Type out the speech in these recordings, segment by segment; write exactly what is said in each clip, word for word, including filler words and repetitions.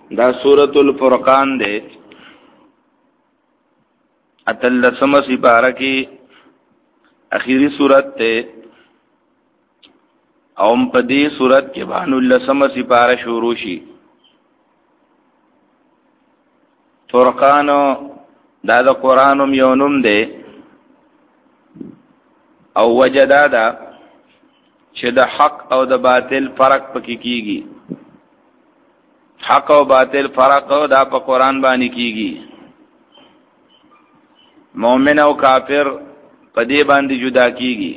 دا سورۃ الفرقان دے اتلسم سپارہ کی اخیری سورت تے اوم پدی سورت کے بانو اللسم سپارہ شروع شی. فرقان دا دا قرآنم یونم دے او وجدا دا چې د حق او د باطل فرق پکې کیږي. حق او باطل فرق دا په قرآن باندې کیږي. مؤمن او کافر په دې باندې جدا کیږي.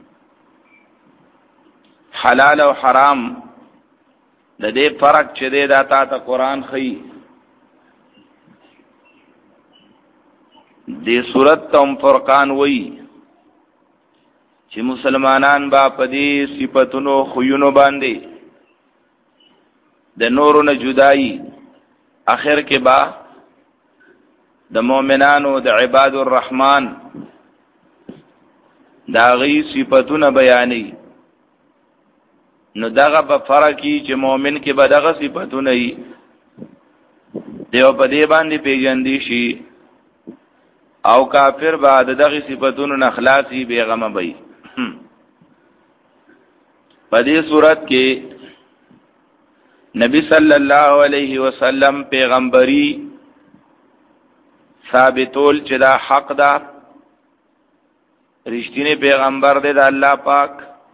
حلال او حرام د دې فرق چې دی دا تا ته قرآن ښيي. دې صورت ته فرقان وایي چې مسلمانان با په دې صفاتونو خوینو باندې د نورو نه جدایي اخر کې با د مؤمنانو د عباد الرحمن دا غي صفاتونه بیانې. نو دغه په فرقي چې مؤمن کې به دغه صفاتونه وي دیو په دې باندې پیژندې شي او کافر بعد دغه صفاتونو نه خلاصي بیغمه وي. په دې صورت کې نبی صلی الله علیه وسلم پیغمبري ثابتول چې دا حق دا رښتینی پیغمبر دی د الله پاک.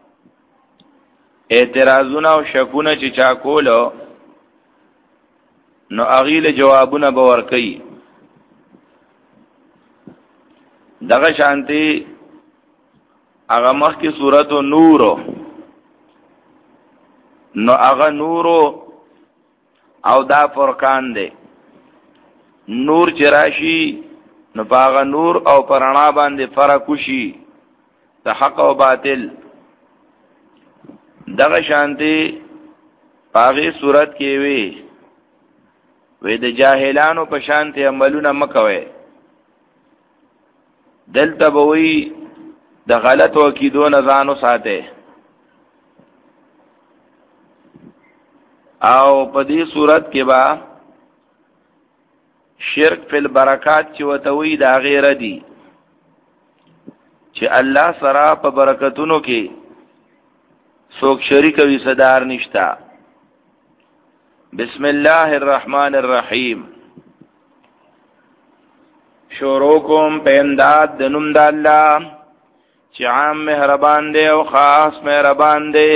اعتراضونه او شکونه چې چا کولو نو اغیل جوابونه به ورکړي. دغه شانتي هغه مخکې سورۃ نور نو هغه نور او دا فرقان دی. نور چې راشي نو هغه نور او پرانا باندې فرق وشي د حق او باطل. دغه شانتي هغه صورت کې وي وې د جاهلانو په شانتي عملونه مکوي. دلته به وي د غلط عقیدو نه ځانو ساته. او په دې صورت کې با شرک فی البرکات چې وتوي دا غیر دي چې الله سره په برکتونو کې څوک شریک وي صدار نشتا. بسم الله الرحمن الرحیم. شروع کوم په امداد د نوم د الله چې عام مهربان دی او خاص مهربان دی.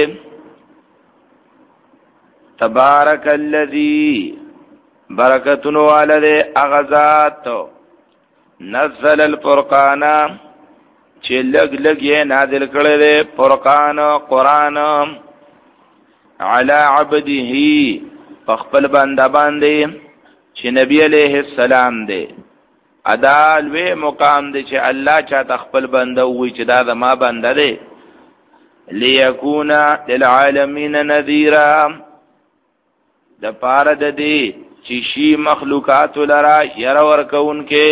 تبارک الذی برکتون والده اغزات نزل الفرقان چې لګ لګ یې نازل کړی دی فرقان قرآن علی عبده په خپل بنده باندې چې نبی علیہ السلام دی. ادا لوی مقام دی چې الله چا خپل بنده وي چې دا زما بنده دی. لیکونا للعالمین نذیرا د پاره د دې چې شی مخلوقات لرا ير ورکون کې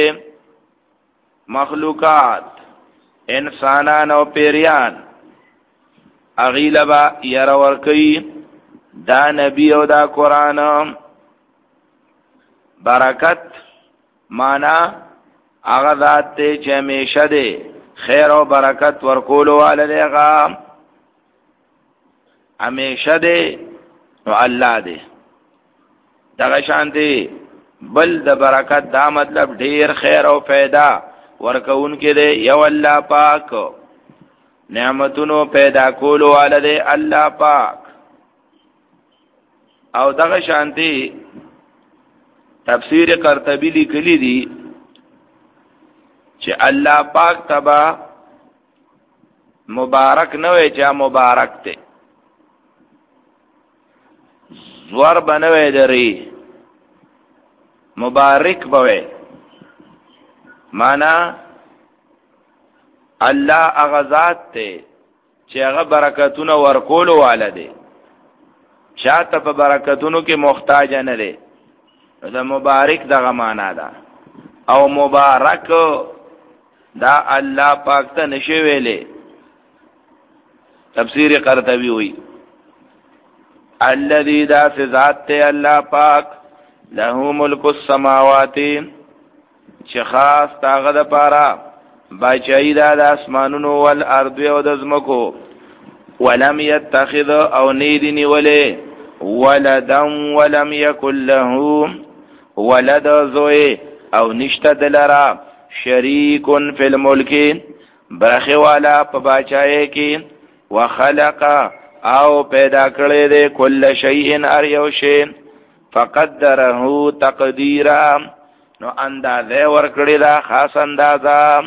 مخلوقات انسانان او پیریان اغیلبا ير ورکی دا نبی او دا قرآن. برکت مانا آغا ذات تے چه ہمیشہ دے خیر و برکت ورکولو والا دے غا ہمیشہ دے نو اللہ دے. دغشان دے بل د برکت دا مطلب ډیر خیر او فائدہ ورکون کې دے یو اللہ پاک. نعمتونو پیدا کولو والا دے اللہ پاک. او دغشان دے تفسیر قرطبی لیکلی دی چې الله پاک تبا مبارک نه وي چې مبارک ته زور بنوي دري مبارک بوي. معنا الله اغزاد ته چې هغه برکتونه ورکولو والده شاته په برکتونو کې محتاج نه دي. دا مبارک دغه معنا ده. او مبارک دا الله پاک ته نشي ویلې. تفسیر قرطبی ہوئی الذی دا ذات تے اللہ پاک له ملک السماوات چې خاص تاغه د پاره بچی دا د اسمانونو والارض او د زمکو ولم يتخذ او نیدنی ولی ولدا ولم يكن له ولد زوی او نشته دلرا شریک فی الملک برخی والا په بچای کې وخلق او پیدا کړی دی کل شیء ار یو شی فقدره تقدیرا نو اندازه ور کړی دا خاص اندازه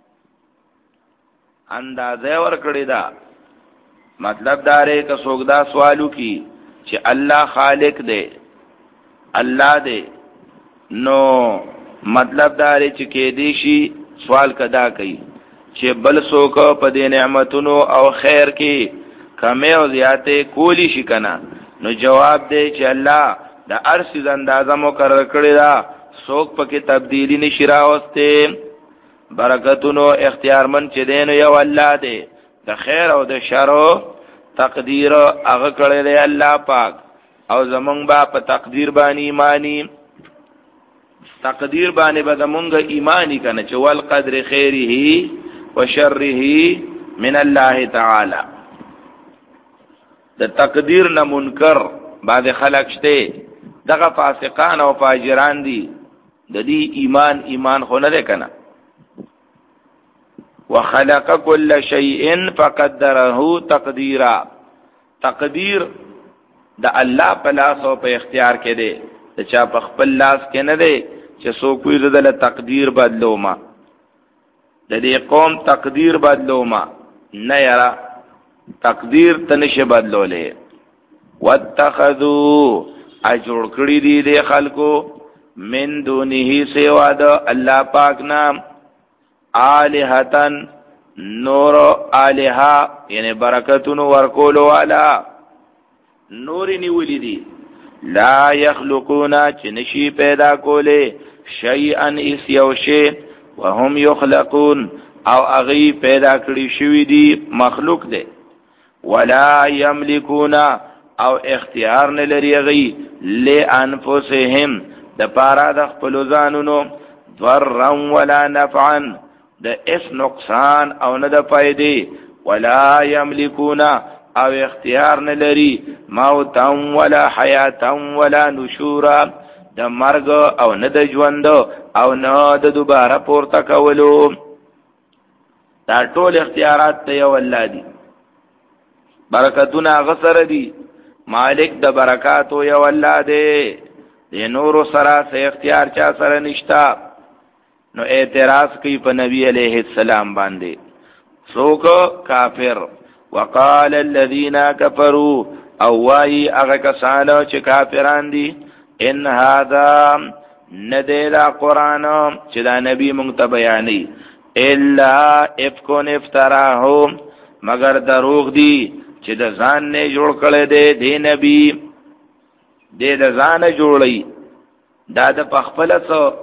اندازه ور کړی دا مطلب دا ری که څوک دا سوالو کی چې الله خالق دی الله دی نو مطلب دا ری چې کې دی شي سوال کدا کوي چې بل څوک په دې نعمتونو او خیر کې کمه او زیاته کولی شي کنه نو جواب دی چې الله د ارشد اندازه مقرر کړی دا څوک پکې تبدیلی نشي راوسته برکتونو اختیارمن چې دین یو الله دی د خیر او د شر تقدیر هغه کړی دی الله پاک او زمونږ با په تقدیر باندې ایمانی تقدیر باندې به زمونږ ایمانی کنه چې ول قدر خیره و شره من الله تعالی د تقدیر نه منکر بعد خلق شته دغه فاسقان او فاجران دي د دې ایمان ایمان خو نه ده کنه وخلق كل شيء فقدره تقديرا تقدیر د الله په لاس او په اختیار کې دی چې چا په خپل لاس کې نه دی چې څوک وي زدل تقدیر بدلو ما د دې قوم تقدیر بدلو ما نه یرا تقدیر تنشه بدلولې واتخذوا اجور کړی دي د خلکو من دونه سوا د الله پاک نام آلہتن نور آلہا یعنی برکتون ورکولو والا نوری نیولی دی لا یخلقونا چنشی پیدا کولے شیئن اس یوشے وهم یخلقون او اغی پیدا کری شوی دی مخلوق دے ولا یملکونا او اختیار نلری اغی لے انفسهم دا پارا دخ پلوزانونو ضرن ولا نفعن د اس نقصان او نه د فائدې ولا یملکونا او اختیار نه لري موت ولا حیات ولا نشورا د مرګ او نه د ژوند او نه د دوباره پورته کولو دا ټول اختیارات ته یو الله دی برکتونه غسر دی مالک د برکاتو یو الله دی د نور سره سه اختیار چا سره نشتا نو اعتراض کی په نبی علیہ السلام باندې سوک کافر وقال الذين كفروا او وای هغه کسانو چې کافران دي ان هذا ندلا قران چې دا نبی مونږ ته بیانې الا افکون افتراه مگر دروغ دی چې د ځان نه جوړ کړي دی دی نبی دې د ځان جوړي دا د پخپل څو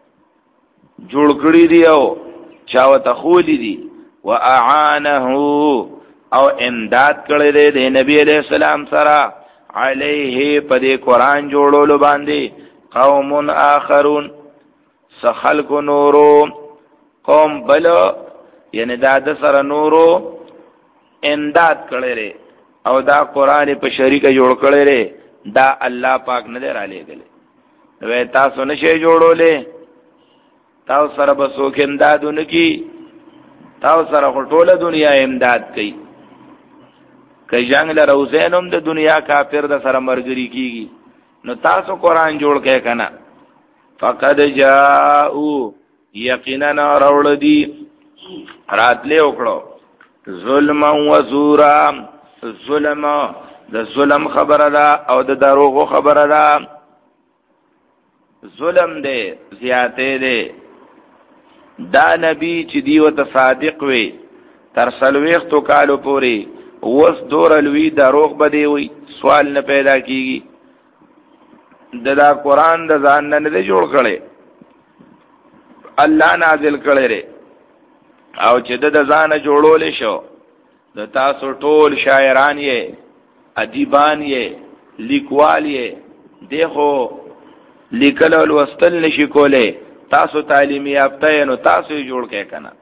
جوړ کړی دی او چاو ته خولی دی واعانه او امداد کړی دی د نبی علیہ السلام سره علیه په دې قران جوړولو باندې قوم آخرون سخلق نورو قوم بل یعنی دا د سره نورو امداد کړی او دا قران په شریک جوړ کړی دا الله پاک نه دی را لېګل نو تاسو نشئ جوړولې تاو سره بسوک امدادونه کی تاو سره ټوله دنیا امداد کوي که جنگ لروزینم د دنیا کافر د سره مرګري کیږي نو تاسو قران جوړ کې کنه فقد جاءوا یقینا راول دی راتله وکړو ظلم و زورا ظلم د ظلم خبره ده او د دروغ خبره ده ظلم دے زیاته دے دا نبی چې دیو ته صادق وي تر سلويختو کالو پوری وس دور الوی دروغ بده وي سوال نه پیدا کیږي د دا قران د ځان نه نه جوړ کړي الله نازل کړي ره او چې د ځان جوړول شو د تاسو ټول شاعران یې ادیبان یې لیکوال یې دیخو لیکل او لوستل نشي کوله تاسو تعلیمي یافته نو تاسو یې جوړ کې کنه.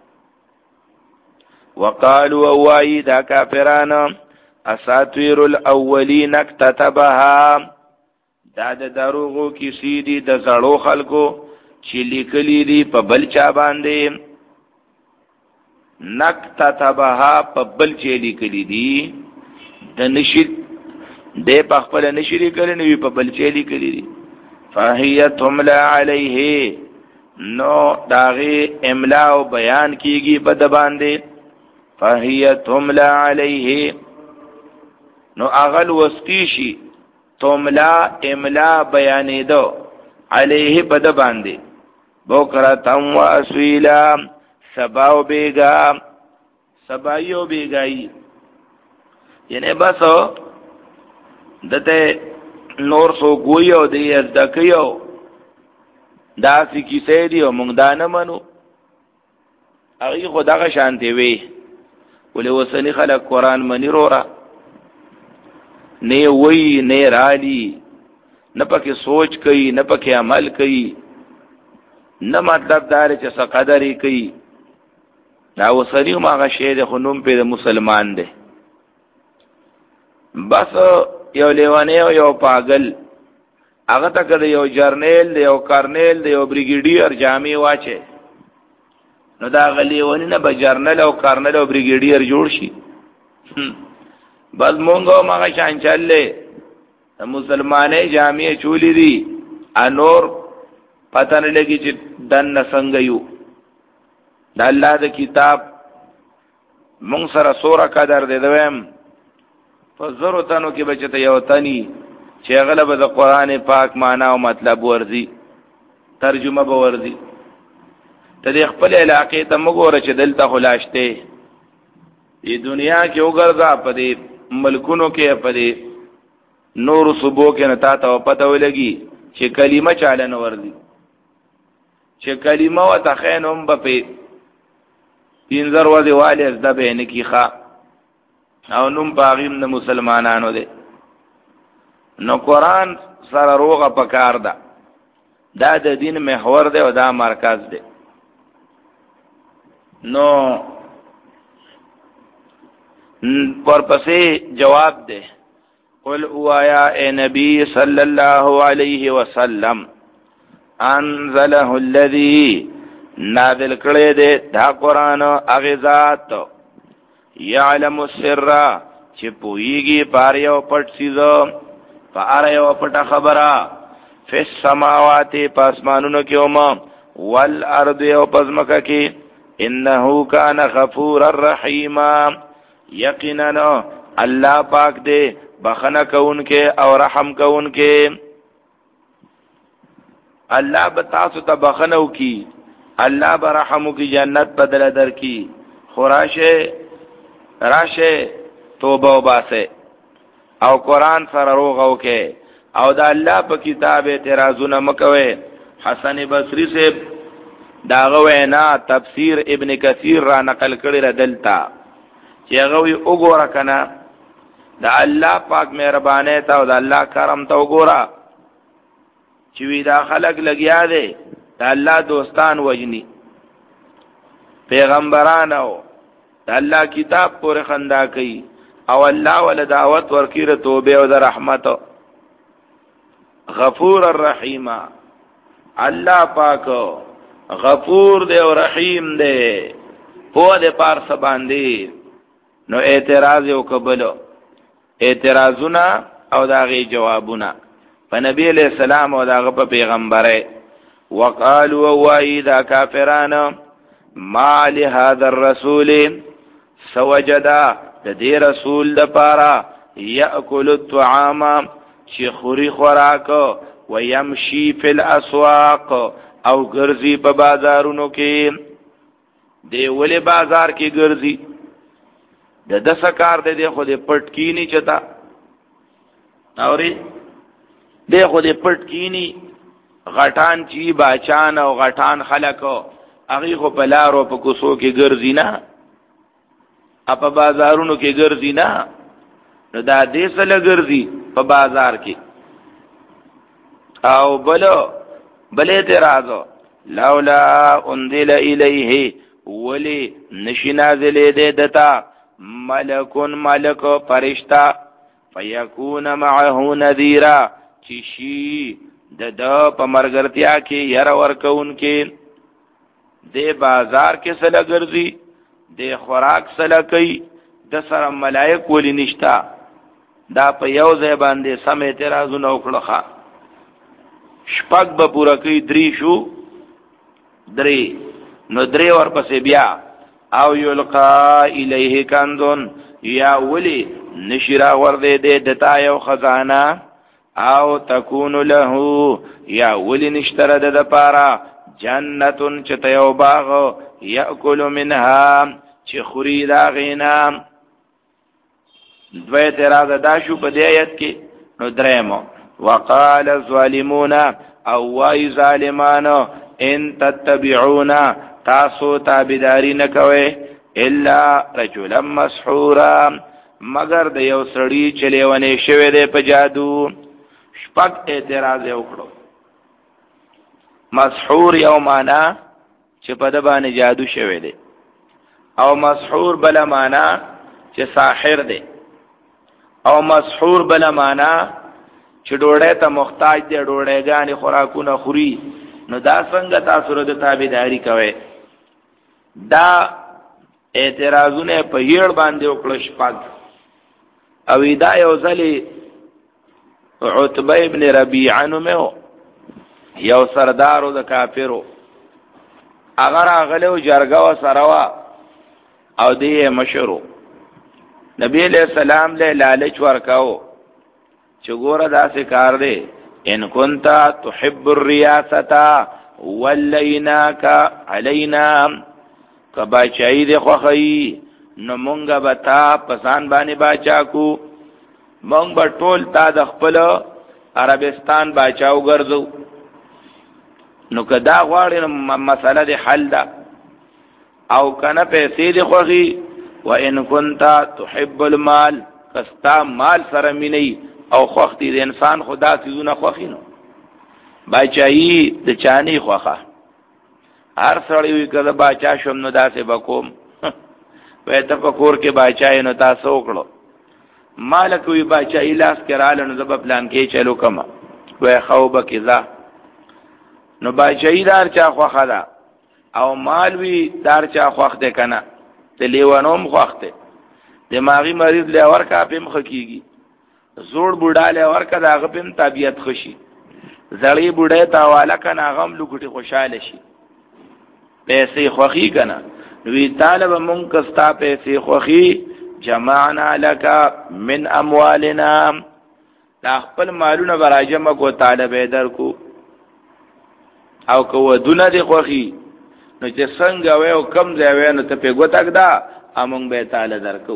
وقالوا وای دا کافرانو اساطیر الاولین اکتتبها دا د دروغو کیسې دي د زړو خلکو چې لیکلي دي په بل چا باندې. نکتتبها په بل چا لیکلي دي د نشي د په خپل نشي لیکلي نو په بل چا لیکلي دي. فهي تملا علیه نو داغه املا او بیان کیږي په د باندې. فهي تملا علیه نو اغل وستیشی تملا املا بیانې دو علیه په د باندې بوکرتم و اسویلا سباو بیگا سبایو بیگای یعنی بسو دته نور سو گویو دی از دکیو دا سی کیسه دیو مونږ دانه منو اغي خدغه شانتی وی ولې وسنی خلک قران منی رورا نه وی نه رالی نه پکې سوچ کوي نه پکې عمل کوي نه مطلب دار چې څه قدرې کوي. دا وسنی ماغه شه د خنوم په مسلمان دی بس یو لیوانه یو پاگل هغه تک د یو جرنیل دی یو کرنیل دی یو بریګیډیر جامې واچي نو دا غلیوانی نه به جرنل او کرنل او بریګیډیر جوړ شي. بس مونږه ماغه شان چللې مسلمانې جامې چولې دي انور پته نه لګي چې دن څنګه یو د الله د کتاب مونږ سره سوره قدر دی دویم فزرو تنو کې بچته یو تنی چې غلبه د قران پاک معنا او مطلب ورزي ترجمه به ورزي ته د خپل علاقې ته مګوره چې دلته خلاشته ای دنیا کې وګرځا په دې ملکونو کې په دې نور صوبو کې نتا ته پته ولګي چې کلمه چاله نه ورزي چې کلمه وتخینم په پینځر ورځې والي از د به نه کیخه او نوم پاغیم د مسلمانانو دی. نو قرآن سره روغه پکار ده دا د دین محور دی او دا مرکز دی. نو ورپسې جواب دی قل اوایا اے نبی صلی الله علیه وسلم انزله الذی نازل کړی دی دا قرآن هغه ذات یعلم السر چې پویږي پاره یو پټ سیزو پاره یو پټه خبره فی السماوات پاسمانونو کې اوم والارض او پزمکه کې انه کان غفور الرحیم یقینا الله پاک دې بخنه کوونکې او رحم کوونکې. الله به تاسو ته بخنه وکي الله به رحم وکي جنت بدل درکې خوراشه راشه توبه وباسه او قرآن سره روغو کې او دا الله په کتاب اعتراضونه مکوي. حسن بصری سے داغه وینا تفسیر ابن کثیر را نقل کړی را دلتا چې هغه وی وګوره کنه دا الله پاک مهربانه ته او دا الله کرم ته وګوره چې وی دا خلق لګیا دي دا الله دوستان وجني پیغمبرانو دا الله کتاب پورې خندا کوي او الله ول دعوت ورکیره توبه او د رحمت غفور الرحیم. الله پاک غفور دے او رحیم دے پو دے پارس باندې نو اعتراض او قبلو اعتراضونه او داغي جوابونه په نبی علیہ السلام او داغه په پیغمبره. وقالوا واذا کافرون ما لهذا الرسول سوجدا د دې رسول د پاره یاکل الطعام چې خوري خوراک و يمشي فی الاسواق او ګرځي په بازارونو کې. دی ولې بازار کې ګرځي د دسه کار دی خو دې پټ کینی چتا اوري دی خو دې پټ کینی غټان چی باچان او غټان خلکو هغه خو په لارو په کوسو کې ګرځي نه اپ بازارونو کې ګرځي نه نو دا دې سره ګرځي په بازار کې. او بلو بل اعتراض لولا انزل الیه ولی نشی نازل دے دتا ملکن ملک فرشتہ فیکون معه نذیرا چشی د د پمرګرتیا کې ير ورکون کې د بازار کې سره ګرځي د خوراک سره کوي د سره ملائک ولی نشتا دا په یو ځای باندې سم اعتراضونه وکړه شپږ به پورا کوي درې شو درې نو درې ورپسې بیا او یلقا الیه کندون یا ولی نشرا ورده دې دتا یو خزانه او تکون له یا ولی نشتره د پارا جنتون چته یو باغ یاکل منها چې خوري دا غینا دوی اعتراض دا شو په دې آیت کې نو درېمو وقال الظالمون او وای ظالمانو ان تتبعون تاسو تابعداري نه کوي الا رجلا مسحورا مگر د یو سړی چې لیونه شوی دی په جادو شپږ اعتراض وکړو مسحور یو معنا چې په د باندې جادو شوی دی او مسحور بل معنا چې ساحر دی او مسحور بل معنا چې ډوړې ته محتاج دی ډوړې غانې خوراکونه خوري نو دا څنګه تاسو د تابعداري کوي دا اعتراضونه په هیر باندې وکړو شپږ او دا یو ځلی عتبه ابن ربیعه نومو یو سردارو د کافرو اگر اغلو جرګه و سروا او دی مشرو نبی علیہ السلام له لالچ ورکاو چې ګوره داسې کار دی ان کنتا تحب الریاستا ولیناک علینا کبا چای دی خوخی نو مونږه به تا پسان باندې باچا کو مونږ به ټول تا د خپل عربستان باچاو ګرځو نو کدا غواړي مسله دی حل ده او کنه پیسې دی خوخی و ان کنتا تحب المال کستا مال سره مینی او خوختی د انسان خدا سيزونه خوخی نو باچایی د چانی خوخه هر سړی وی کله باچا شوم نو داسې بکوم وې ته په کور کې باچای نو تاسو وکړو مالک وی باچای لاس کړهال نو زب پلان کې چلو کما وې خوبه کذا نو باچای دار چا خوخه دا او مال وی دار چا خوخ دې کنه ته لیوانوم خوخته دماغي مریض له ور کا پم خکېږي زوړ بوډاله ورکه دا غپم طبيعت خوشي زړی بوډه تا والا کنه غم لګټي خوشاله شي پیسې خوخي کنه وی طالب مونږ کستا پیسې خوخي جمعنا لك من اموالنا دا خپل مالونه براجمه کو طالب در کو او کو دونه دی خوخي نو چې څنګه وې او کم ځای وې نو ته په ګوتک دا امون به تعالی درکو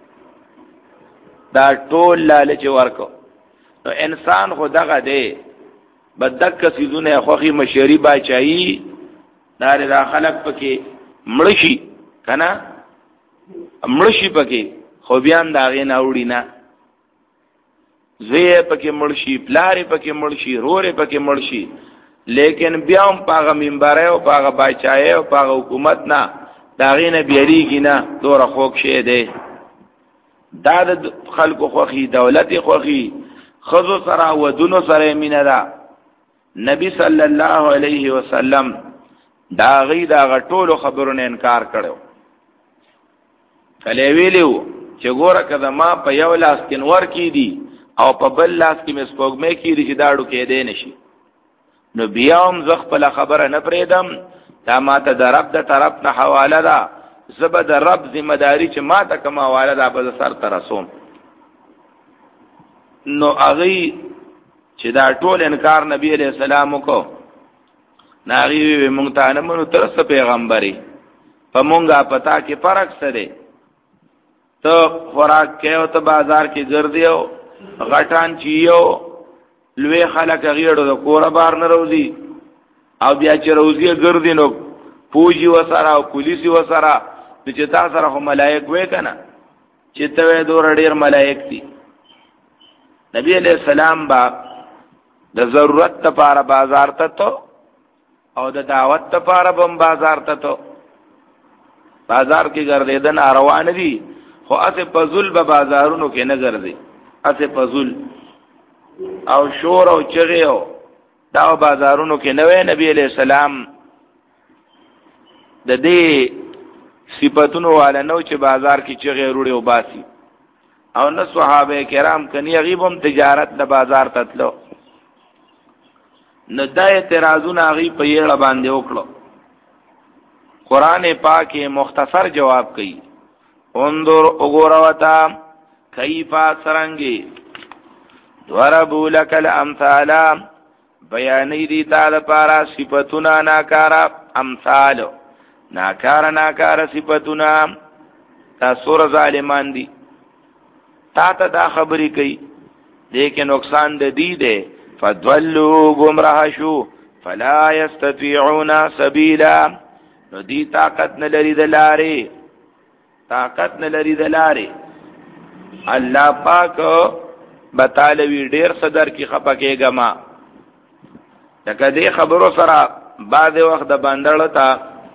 دا ټول لالچ ورکو نو انسان خو دغه دی بدک سيزونه خوخي مشری باچایی دار دا خلق پکې مړشي کنه مړشي پکې خو بیان دا غي نه وړي نه زه پکې مړشي پلاری پکې مړشي رورې پکې مړشي لیکن بیا هم پاغه منبر او پاغه باچای او پاغه حکومت نه دا غي نه بیریږي نه دوره خوک شه دی دا د خلکو خوخي دولت خوخي خذو سره ودونو سره مینا دا نبی صلی الله علیه وسلم دا غي دا غټولو خبرونه انکار کړو کله ویلو چې ګوره کده ما په یو لاس کې نور کی دي او په بل لاس کې مسپوږمې کی دي چې داړو کې دی نشي نو بیا هم زخ په خبره نه پریدم دا ماته د رب د طرف نه حواله ده زبر د رب ذمہ داری چې ما ته کما حواله ده په سر ترسوم نو اغي چې دا ټول انکار نبی علیہ السلام کو ناغي مونږ ته نه مونږ ترسه پیغمبري په مونږه پتا کې فرق څه دی ته خوراک کې او ته بازار کې ګرځیو غټان چیو لوی خلک غیړو د کور بار نه روزي او بیا چې روزي ګرځي نو پوجي وسره او پولیسي وسره چې تاسو سره هم ملائک وې کنه چې ته دور ډیر ملائک دي نبی علیہ السلام با د ضرورت لپاره بازار ته ته او د دعوت لپاره بم بازار ته ته بازار کې ګرځیدن روان دي خو اسه پزول به بازارونو کې نه ګرځي اسه پزول او شور او چغې او دا بازارونو کې نوې نبی علیہ السلام د دې صفاتونو والا نو چې بازار کې چغې وروړي او باسي او نه صحابه کرام کني غیبم تجارت د بازار تتلو نه د اعتراضونه غي په یړه باندې وکړو قران پاک مختصر جواب کوي انظر وګوروتا کیفا سرنګي ضربوا لك الامثال بیانې دي تعالی پارا صفاتنا ناکارا امثال ناکارا ناکارا صفاتنا تا سور ظالمان دي تا ته دا خبرې کوي لیکن نقصان د دې ده فضلوا گمراه شو فلا يستطيعون سبيلا نو دی طاقت نه لري د لارې طاقت نه لري د لارې الله پاک بتالوی ډیر صدر کی خپکهګه ما لکه دې خبرو سره بعد وخت د باندړ تا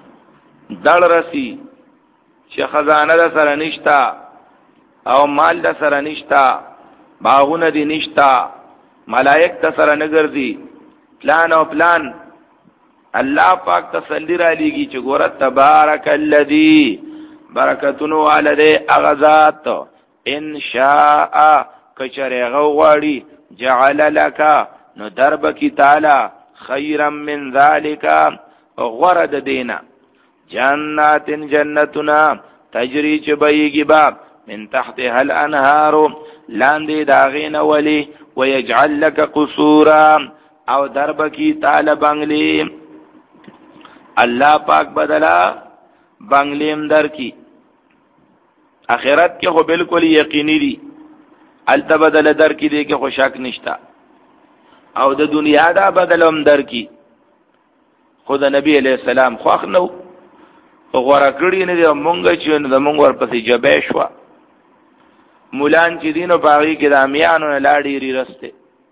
دړ رسی چې خزانه د سره نشتا او مال د سره نشتا باغونه دي نشتا ملائک ته سره نګرځي پلان او پلان الله پاک تسلی را لیږي چې ګور تبارک الذی برکتونو والده اغذات ان شاء کچره غواړي جعل لك نو درب کی تعالی خیرا من ذالک غرد دینا جنات جنتنا تجری چ بیگی باب من تحتها الانهار لاندې داغین ولی ويجعل لك قصورا او درب کی تعالی بنگلی الله پاک بدلا بنگلیم در کی اخرت کې خو بالکل یقیني دي الته بدل در کی دي کې خو شک نشتا او د دنیا دا بدلوم در کی خود نبی علیہ السلام خوښ نو غوړه کړی نه دی مونږ چې نو د مونږ ورپسې جبې شو مولان چې دینو باغی کې د امیانو نه لاړې ری رسته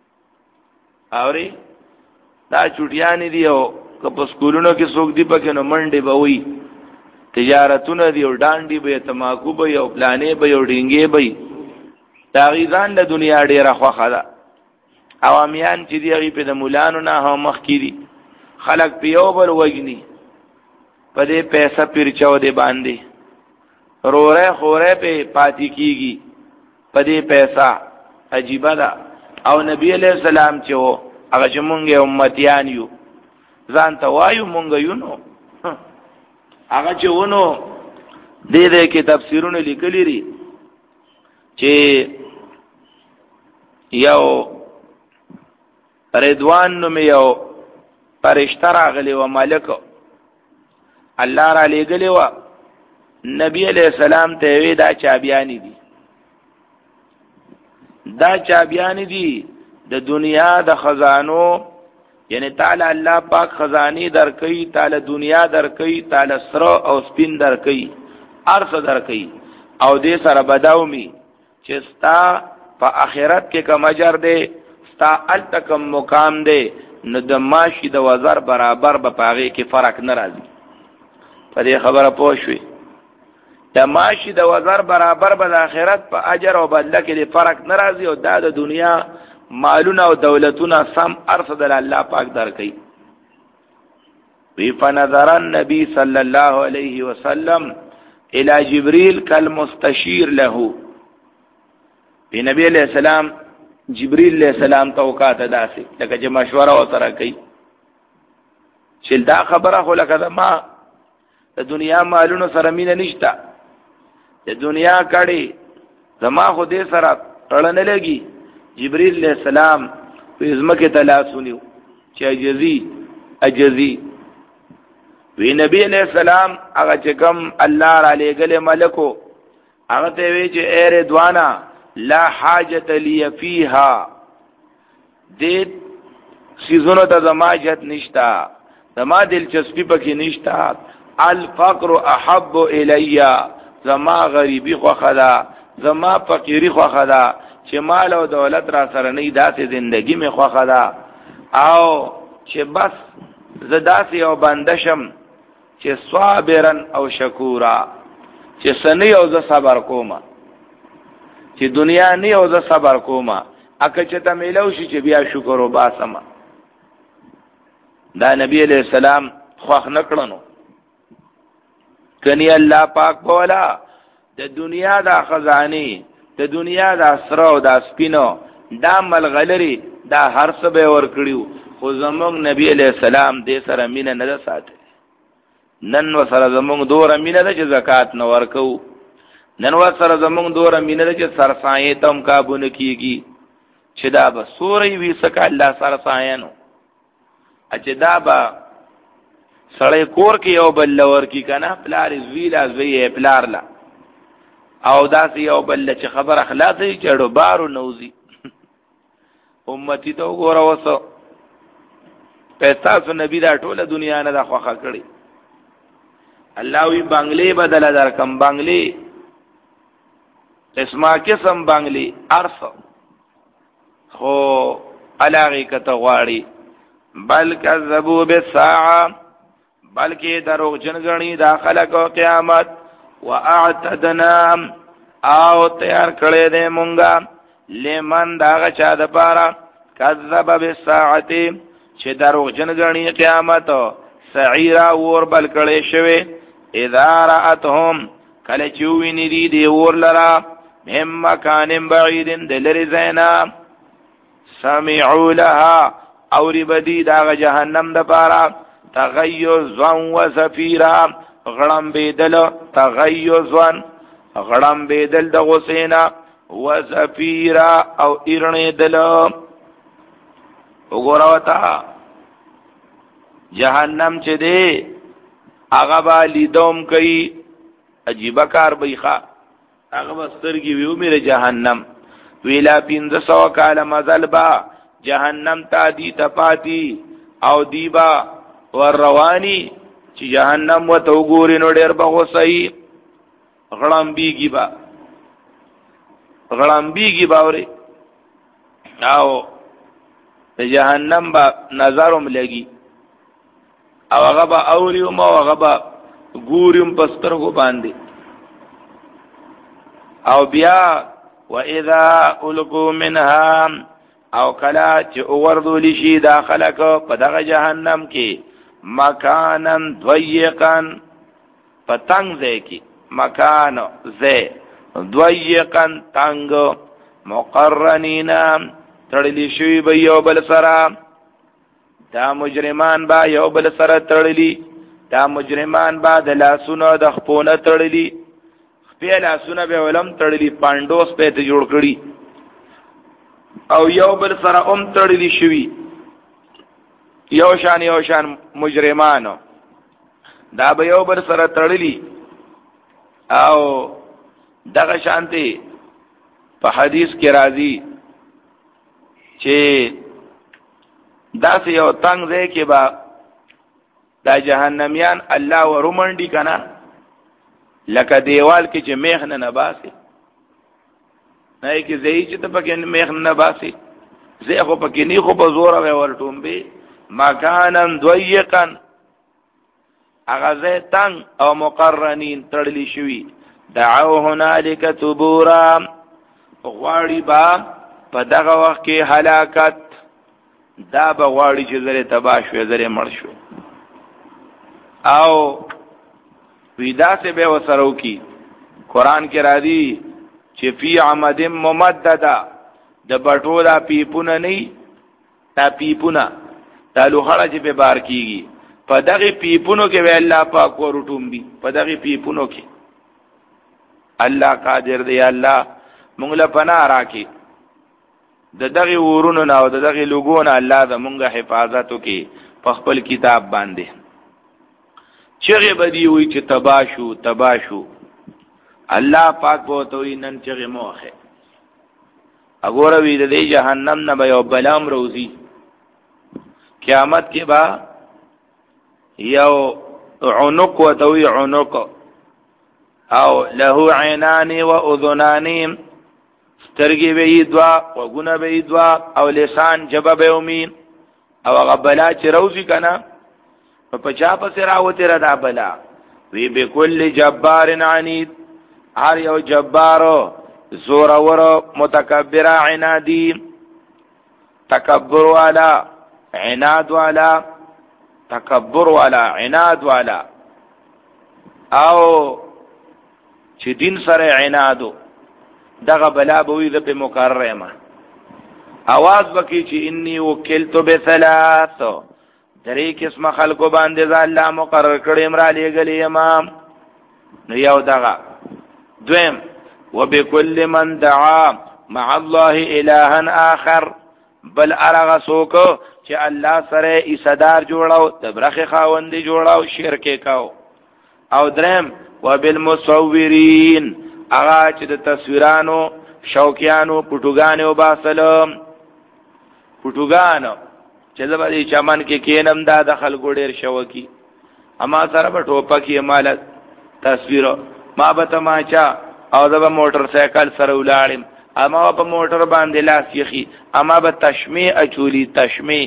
اوري دا چټیان دي او که په سکولونو کې څوک دی پکې نو منډي به وي تجارتونه دی او ډانډي به تماکو به او پلانې به او ډینګې به دا غیزان د دنیا ډیره خوخه ده عوامیان چې دی هغه په د مولانو نه هم مخ کړي خلک پیو بل وجني په دې پیسې پیرچاو دی باندې روره خوره په پاتې کیږي په دې پیسې عجیب ده او نبی علیہ السلام چې وو هغه چې مونږه امتیان یو ځان ته وایو مونږ یو نو هغه چې ونو دې دې کې تفسیرونه لیکلي لري چې یو رضوان نوم یو فرشتہ راغلی و ملک الله را لګلی و نبی علیہ السلام ته وی دا چابیانی دي دا چابیانی دي د دنیا د خزانو یعنی تعالی الله پاک خزانی در کوي تعالی دنیا در کوي تعالی سره او سپین در کوي ارث در کوي او دې سره بداومي چې ستا په آخرت کې کوم اجر دی ستا التکم مقام دی نو د ماشي د وزر برابر به پاغي کې فرق ناراضي په دې خبره پوه شوي د ماشي د وزر برابر به د آخرت په اجر او بدله کې فرق ناراضي او دا د دنیا مالونه او دولتونه سم ارصد الله پاک در کوي وی فنظر النبي صلى الله عليه وسلم الى جبريل كالمستشير له په نبی علیہ السلام جبريل علیہ السلام توقات داسي لکه چې مشوره او سره کوي چې دا خبره خو لکه ما د دنیا مالونو سره مين نشتا د دنیا کړي زما خو دې سره تړل لګي جبريل علیہ السلام په ازمکه تلاسونیو چې اجزي اجزي وی نبی علیہ السلام هغه چې کوم الله را لګله ملکو هغه ته وی چې اے رضوانا لا حاجت لی فیها دې سيزونو ته زماجت نشتا زما دلچسپی پکې نشتا الفقر احب الی زما غریبی خو خدا زما فقیری خو خدا چې مال او دولت را سره نه داسې زندگی می خو خدا او چې بس زداس یو بندشم چې صابرن او شکورا چې سنی او ز صبر کوما چې دنیا نه او ز صبر کوما اکه چې ته میلو شي چې بیا شکر او باسم. دا نبی علیہ السلام خوښ نکړنو کني الله پاک بولا د دنیا دا خزانی د دنیا دا سره او دا سپینو دا ملغلری دا هر څه به ور کړیو خو زموږ نبی علیہ السلام دې سره مینه نه ساتي. نن و سره زموږ دوره مینه ده چې زکات نه ورکو. نن و سره زموږ دوره مینه ده چې سرسایې تم کابونه کیږي چې دا به سورې وی سکه الله سرسایانو چې دا به سړی کور کې یو بل لور کی کنه پلار زویلا زوی پلار لا او داس یو بل چې خبر اخلاصي چړو بارو نوزي امتی ته وګوره وسو پېتاسو نبی دا ټوله دنیا نه دا خوخه کړی. الله وی بنگلې بدل در کم بنگلې اسما قسم بنگلې ارث خو علاغه کته غواړي بل کذبوا بالساعه بلکې دروغ جنګنی داخله کو قیامت واعتدنا او تیار کړی دې مونږه لمن داغه چا د پاره کذب بالساعه چې دروغ جنګنی قیامت سعیرا ور بل کړی شوی اذا راتهم کله چې ویني دي دی ور لرا هم مکان بعید دلری زینا سمعوا لها اوری بدی داغه جهنم د پاره تغیظا و زفیرا غړم بدل تغیظا غړم بدل د غسینا و زفیرا او ایرنه دل وګوراوتا جهنم چې دی هغه با لیدوم کوي عجیب کار بیخا هغه بسترګي ویو میره جهنم ویلا پینځه سو کال مزل با جهنم تا دی تپاتی او دیبا ور رواني چې جهنم و تو ګوري نو ډېر بغو صحیح غړم بیږي با غړم بیږي باوري او جهنم با نظرم لګي او هغه با اوريوم او هغه با ګوريوم پسترغو باندې او بیا واذا القوا منها او کلا چې اوردو لشي داخله کو په دغه جهنم کې مکانن ضيقن پتنګ ځای کې مکان ځای ضيقن تنگ مقرنینا تړلی شوی به یو بل سره دا مجرمان با یو بل سره تړلی دا مجرمان با د لاسونو د خپونه تړلی خپل لاسونه به ولم تړلی پاندوس په ته جوړ کړي او یو بل سره ام تړلی شوی یو شان یو شان مجرمانو دا به یو بل سره تړلی او دغه شانتي په حدیث کې راځي چې داس یو تنگ ځای کې با دا جهنميان الله ورمنډي کنا لکه دیوال کې چې میخ نه نباسي نه کې زئی چې ته پکې میخ نه نباسي زئی خو پکې نه خو په زور او ورټوم به مکانن ضيقن اغازه تنگ او مقرنین تړلی شوی دعو هنالک تبورا غواړي با په دغه وخت کې هلاکت دا به غواړي چې زره تباہ شوي زره مړ شو او ویدا سے به وسرو کی قران کې راځي چې فی عمد ممددا د بټو دا پیپونه نه تا پیپونه دا لوخړه چې به بار کیږي په دغه پیپونو کې وی الله پاک ورټوم بي په دغه پیپونو کې الله قادر دی الله مونږ له پناه راکې د دغه ورونو نه او د دغه لوګونو الله د مونږه حفاظت وکي په خپل کتاب باندې چغه بدی وي چې تباشو تباشو الله پاک بو توي نن چغه موخه اګوره وی د جهنم نه به یو بلام روزي قیامت کې با یو عنق و توي عنق او له عینان و اذنان سترګې به دوا وګونه به دوا او لسان جبه به امین او غبلا چې روزي کنه په چا پسې راوتی را دا بلا وی بكل جبار عنید هر یو جبارو زور ور متکبر عنادی تکبر والا عناد والا تکبر والا عناد والا او چې دین سره عنادو دغه بلا بوی د په مکرمه आवाज وکي چې انی وکلت بثلاث درې قسم خلکو باندې ځ الله مقرر کړی امر علی گلی امام نو یو دغه دویم وبكل من دعا مع الله الها اخر بل ارغ سوک چې الله سره ایصدار جوړاو تبرخ خاوندې جوړاو شرک کاو او دریم وبالمصورین هغه چې د تصویرانو شوقیانو پټوګانو باسلم پټوګانو چې د باندې چمن کې کینم دا د خلکو ډیر شوقي اما سره په ټوپه کې مال تصویر ما به تماچا او د موټر سایکل سره ولاړم اما په موټر باندې لاس یخي اما به تشمیع اچولی تشمیع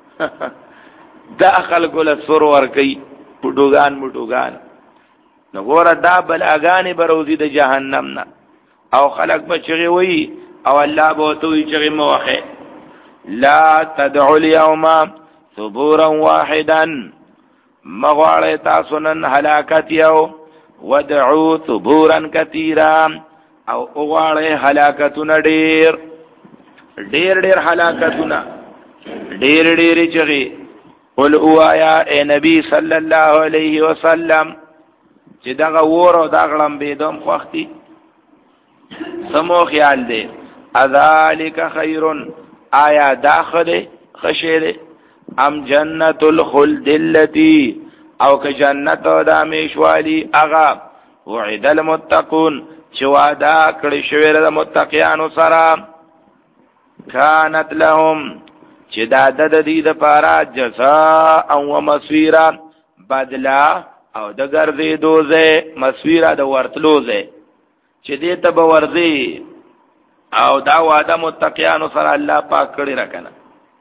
دا خلکو له سور ور کوي پټوګان مټوګان نو ګوره دا بلاګانې بروزي د جهنم نه او خلق بچغي وي او الله به توي چغي موخه لا تدعوا اليوم ثبورا واحدا مغواړی تاسو نن هلاکت یو ودعوا ثبورا كثيرا او غواړی هلاکتونه ډیر ډیر ډیر هلاکتونه ډیر ډیر چغي قل اوایا اے نبی صلی الله علیه وسلم چې دغه ورو دا غړم بيدوم خوختي سمو خیال دی اذالک خیرن آیا داخله خشیره ام جنت الخلد التي او که جنت د امیشوالی اغا وعد المتقون چې وعده کړی شوی د متقیانو سره كانت لهم چې دا د دې د پاره جزاء او مصيرا بدلا او د ګرځې دوزه مصيرا د ورتلوزه چې دې ته به ورځي او دا وعده متقیانو سره الله پاک کړی راکنه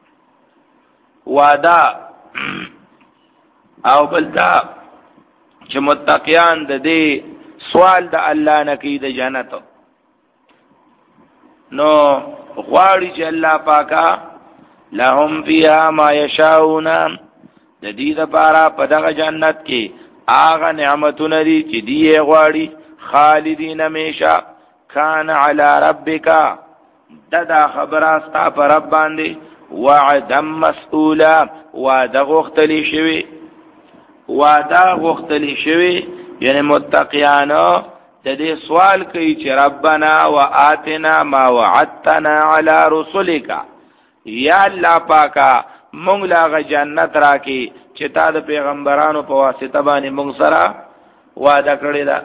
وعده او بلدا چې متقیان د دې سوال د الله نه کوي د جنت نو غواړي چې الله پاکا لهم فيها ما يشاءون د دې لپاره په دغه جنت کې هغه نعمتونه دي چې دی غواړي خالدین همیشه کان علی ربک ددا خبره استا پر رب باندې وعدا مسئولا وعده غختلی شوی وعده غختلی شوی یعنی متقیانو د دې سوال کوي چې ربنا وآتنا ما وعدتنا علی رسلک یا الله پاکا مونږ لا جنت راکې چې تا د پیغمبرانو په واسطه باندې مونږ سره وعده کړی دا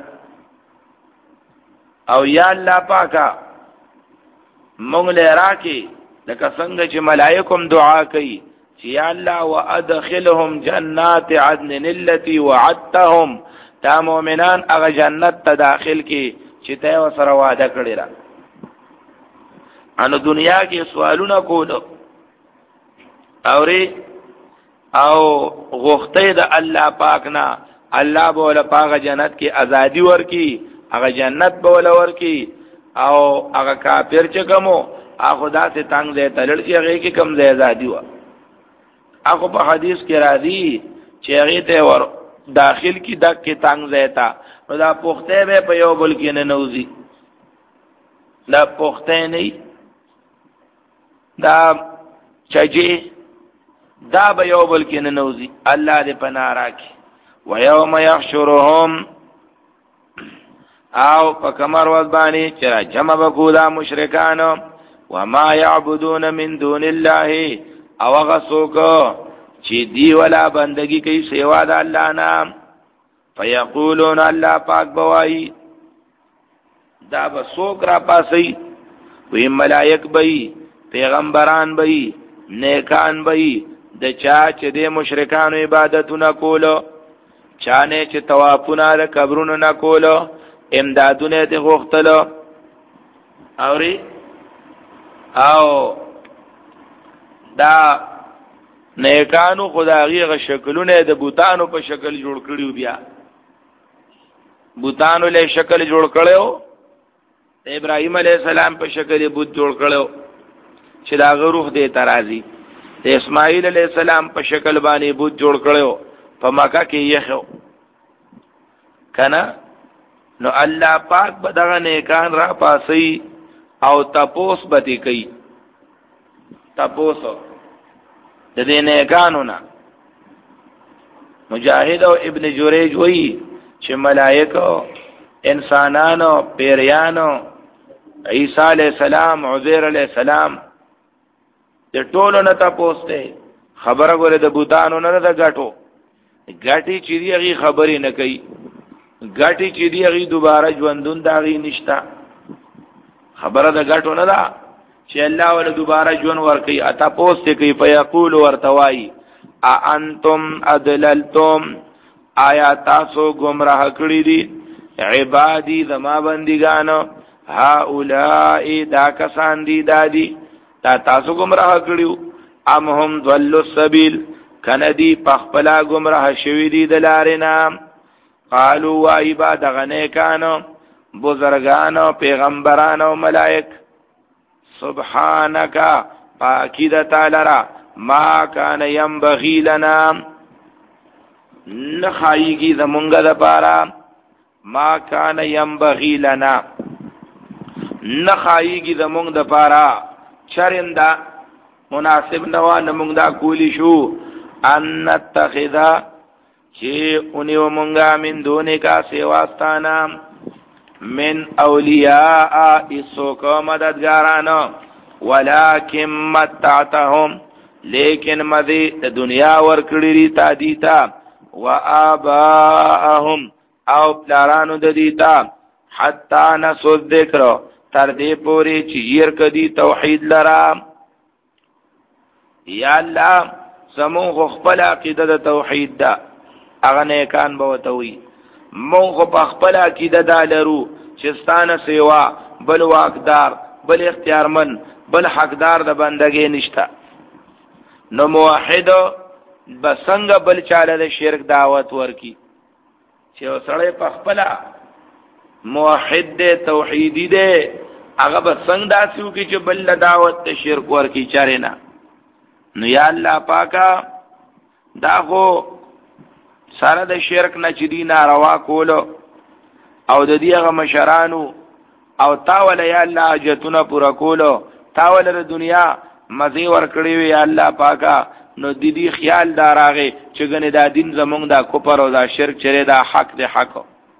او یا الله پاکا مونږ له راکې لکه څنګه چې ملائکم دعا کوي چې یا الله وادخلهم جنات عدن التي وعدتهم تا مؤمنان هغه جنت ته داخل کی چې ته وسره وعده کړی را انو دنیا کې سوالونه کولو اوري او غوښته د الله پاک نه الله بوله پاک جنت کې ازادي ورکی هغه جنت بوله ورکی او هغه کافر چې کومو هغه داسې تنگ ځای تلل چې هغه کې کم ځای ازادي و هغه په حدیث کې راځي چې هغه ته ور داخل کی دک کې تنگ ځای تا نو دا پخته به په یو بل کې نه نوځي دا پخته نه دا چجي دا به یو بل کې نه نوځي الله دې پناه راکړي ويوم يحشرهم او په کمر ور باندې چې جمع وکولا مشرکان وما يعبدون من دون الله او غسوک چې دی ولا بندگی کوي سوا د الله نام فیقولون الله پاک بوای دا بسوک را پاسي وی ملائک بئی پیغمبران بئی نیکان بئی د چا چې د مشرکانو عبادتونه کولو چانه چې طوافونه د قبرونو نه کولو امدادونه ته غوښتلو اوري او دا نیکانو خدایي غ شکلونه د بوتانو په شکل جوړ کړیو بیا بوتانو له شکل جوړ کړو ابراهيم عليه السلام په شکل بوت جوړ کړو چې دا روح دې ترازی د اسماعیل علیہ السلام په شکل باندې بوت جوړ کړو په مکه کې یخو کنه نو الله پاک به دغه نیکان را پاسي او تپوس بتی کوي تپوسو د دې نیکانو نه مجاهد او ابن جریج وایي چې ملائکه انسانانو پیریانو عیسی علیہ السلام عزیر علیہ السلام د ټولو نه تاسو ته خبره غوړه د بوتانو نه د غټو غټي چې دیږي خبرې نه کوي غټي چې دیږي دوباره ژوندون داغي نشتا خبره د غټو نه ده چې الله ول دوباره ژوند ورکي اته پوس ته کوي فیقول ورتوای ا انتم ادللتم آیا تاسو گمراه کړی دي عبادی زما بندگانو هؤلاء دا کسان دي دادی تا تاسو گمراه کړیو ام هم ضلوا السبيل کندی پخپلا گمراه شوی دي دلارینا قالوا وایبا دغنه کانو بزرگانو پیغمبرانو ملائک سبحانك پاکی د تعالی را ما کان ينبغي لنا نخایگی زمونگا دا پارا ما کان ينبغي لنا نخایگی زمونگ دا پارا چرندا مناسب نوا نمونگ دا کولی شو ان نتخذا چه انیو مونگا من دونے کا سیواستانا من اولیاء اسو کو مددگارانا ولیکن متعتهم لیکن مدی دنیا ورکڑی تا دیتا و آباءهم او پلارانو د دیتا حتا نسو ذکر تر دې پوری چې ير کدي توحید لرا یا الله سمو خپل عقیده د توحید دا اغه نه کان به وتوي مو خپل عقیده دا لرو چې ستانه سیوا بل واقدار بل اختیارمن بل حقدار د بندګۍ نشتا نو موحد بسنګ بل چاله د شرک دعوت ورکی چې وسړی په خپل موحد توحیدی دی هغه بسنګ داسیو کی چې بل دعوت ته شرک ورکی چاره نه نو یا الله پاکا دا خو سره د شرک نه چې دی ناروا کولو او د دې هغه مشرانو او تاول یا الله حاجتونه پورا کولو تاول د دنیا مزي ور کړی وی الله پاکا نو د دې خیال داراغه چې ګنې دا دین زمونږ دا کوپر او دا شرک چره دا حق دی حق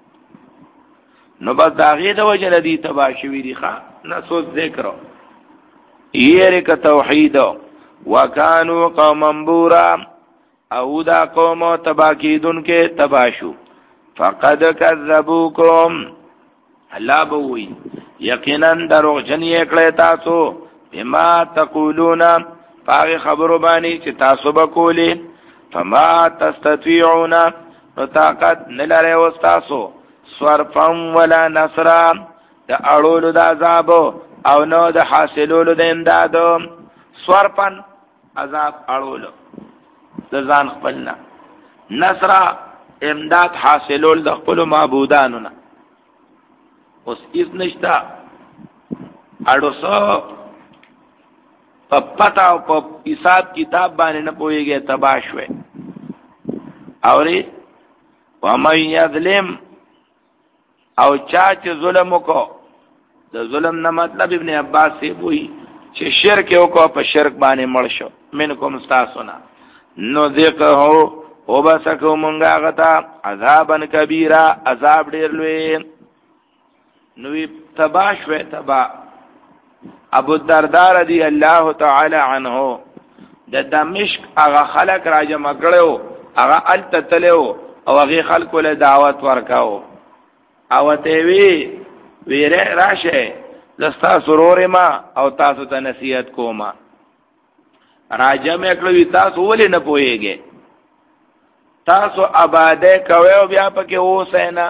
نو بس دا غي د وجه ندی تباشوی دی ښا نسو ذکر یې ک توحید وکانو قوما بورا او دا قوم تباکیدن کې تباشو فقد کذبوکم الله بوئی یقینا دروغ جن یې کړی تاسو بما تقولون پاغی خبرو بانی چې تاسو بکولی فما تستطيعون نو طاقت نلره وستاسو صرفم ولا نصرا دا اړولو دا عذاب او نو د حاصلولو د امداد صرفن عذاب اړولو د ځان خپلنا نصرا امداد حاصلول د خپل معبودانو نه اوس هیڅ نشتا اړوسو په پتا او په حساب کتاب باندې نه پويږي تباشوي اوري ومن یظلم او چا چې ظلم وکړو د ظلم نه مطلب ابن عباس سی وایي چې شرک وکړو په شرک باندې مړ شو منکم استاسنا نو ذکر هو او بسکو مونږه غتا عذابن کبیره عذاب ډیر لوی نو تباشوي تبا ابو الدرداء رضی الله تعالی عنہ د دمشق هغه خلق راجم کړو هغه التتلو او هغه خلکو له دعوت ورکاو او ته وی ویره راشه لستا سرور ما او تاسو ته نصیحت کوما راجم کړو تاسو ولې نه پويږئ تاسو آباده کوي او بیا پکې اوسینا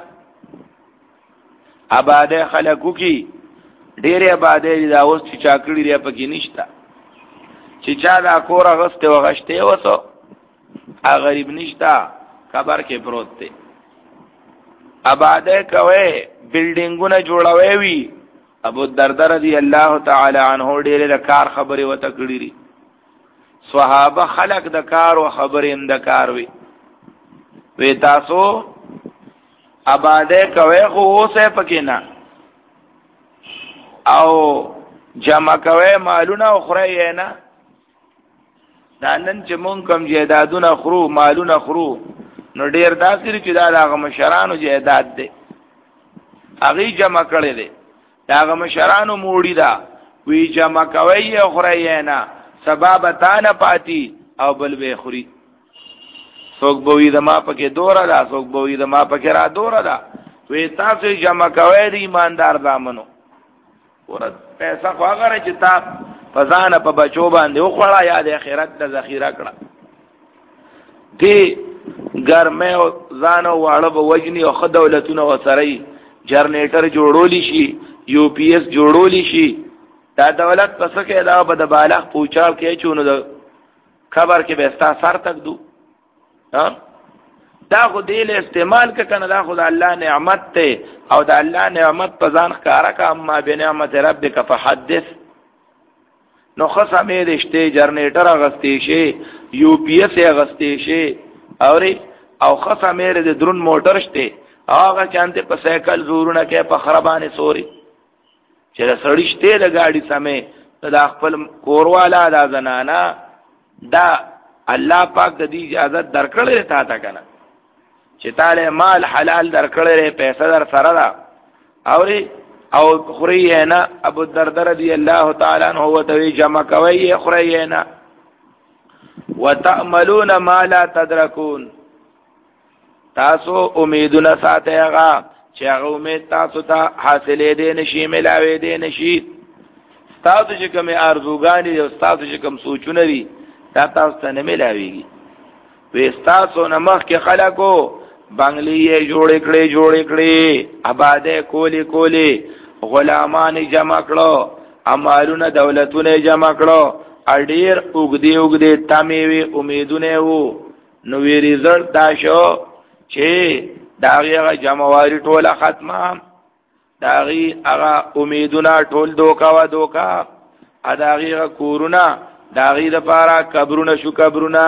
آباده خلقو کی ډېر آباده دا اوس چې چاکړي لري پکې نشتا چې چا دا کور غسته وغشته وته ا غریب نشتا قبر کې پروت دی آباده کوي بلډینګونه جوړوي وي ابو الدرداء رضی الله تعالی عنہ ډېر د کار خبره وته کړی صحابه خلق د کار او خبرې هم د کار وي وی تاسو آباده کوي خو اوسه پکې نه او جمع کوي مالونه او خوري نه دا نن چې مونږ کوم جیدادونه خرو مالونه خرو نو ډیر داسې چې دا هغه مشرانو جیداد دي هغه جمع کړي دي دا هغه مشرانو موړي دا وی جمع کوي او خوري نه سبب تانه پاتی او بل به خوري څوک بوې د ما پکې دوره ده څوک بوې د ما پکې را دوره ده وی تاسو جمع کوي د ایماندار دامنو ورته پیسې خو هغه چې تا فزانه په بچو باندې او خړا یاد اخرت د ذخیره کړه دی ګرمه او ځانو واړه به وجنی او خدولتونه وسري جنریټر جوړولی شي یو پی ایس جوړولی شي دا دولت پس کې دا به د بالغ پوچاو کې چونو د خبر کې به ستا سر تک دو ها دا خو دې له استعمال ک کنه دا خو د الله نعمت ته او د الله نعمت په ځان ښکارا کا اما بنعمت ربک فحدث نو خاصه مې رشته جنریټر اغستې شي یو پی ایس اغستې شي او او خاصه مې د درون موټر شته هغه چانته په سایکل زورونه کې په خرابانه سوري چې سړی شته د گاډي سمې د خپل کوروالا د زنانا دا الله پاک د دې اجازه درکړې تا تا کنه چې تعالی مال حلال درکړې پیسې در سره دا او او خوري نه ابو الدرداء رضی الله تعالی عنہ هو ته جمع کوي خوري نه وتأملون ما لا تدركون تاسو امیدونه ساتهغه چې هغه امید تاسو ته حاصلې دي نشي ملاوي دي نشي تاسو چې کوم ارزوګانی او تاسو چې کوم سوچونه لري دا تاسو ته نه ملاويږي وې تاسو نه مخ کې خلکو بنگلې جوړې کړې جوړې کړې آباده کولی کولی غلامان جمع کړو امالونه دولتونه جمع کړو اډیر وګدي وګدي تامي امیدونه وو نو وی رزلټ دا شو چې داغه جمعواري ټوله ختمه داغي هغه امیدونه ټول دوکا و دوکا اداغه کورونه داغي د پاره قبرونه شو قبرونه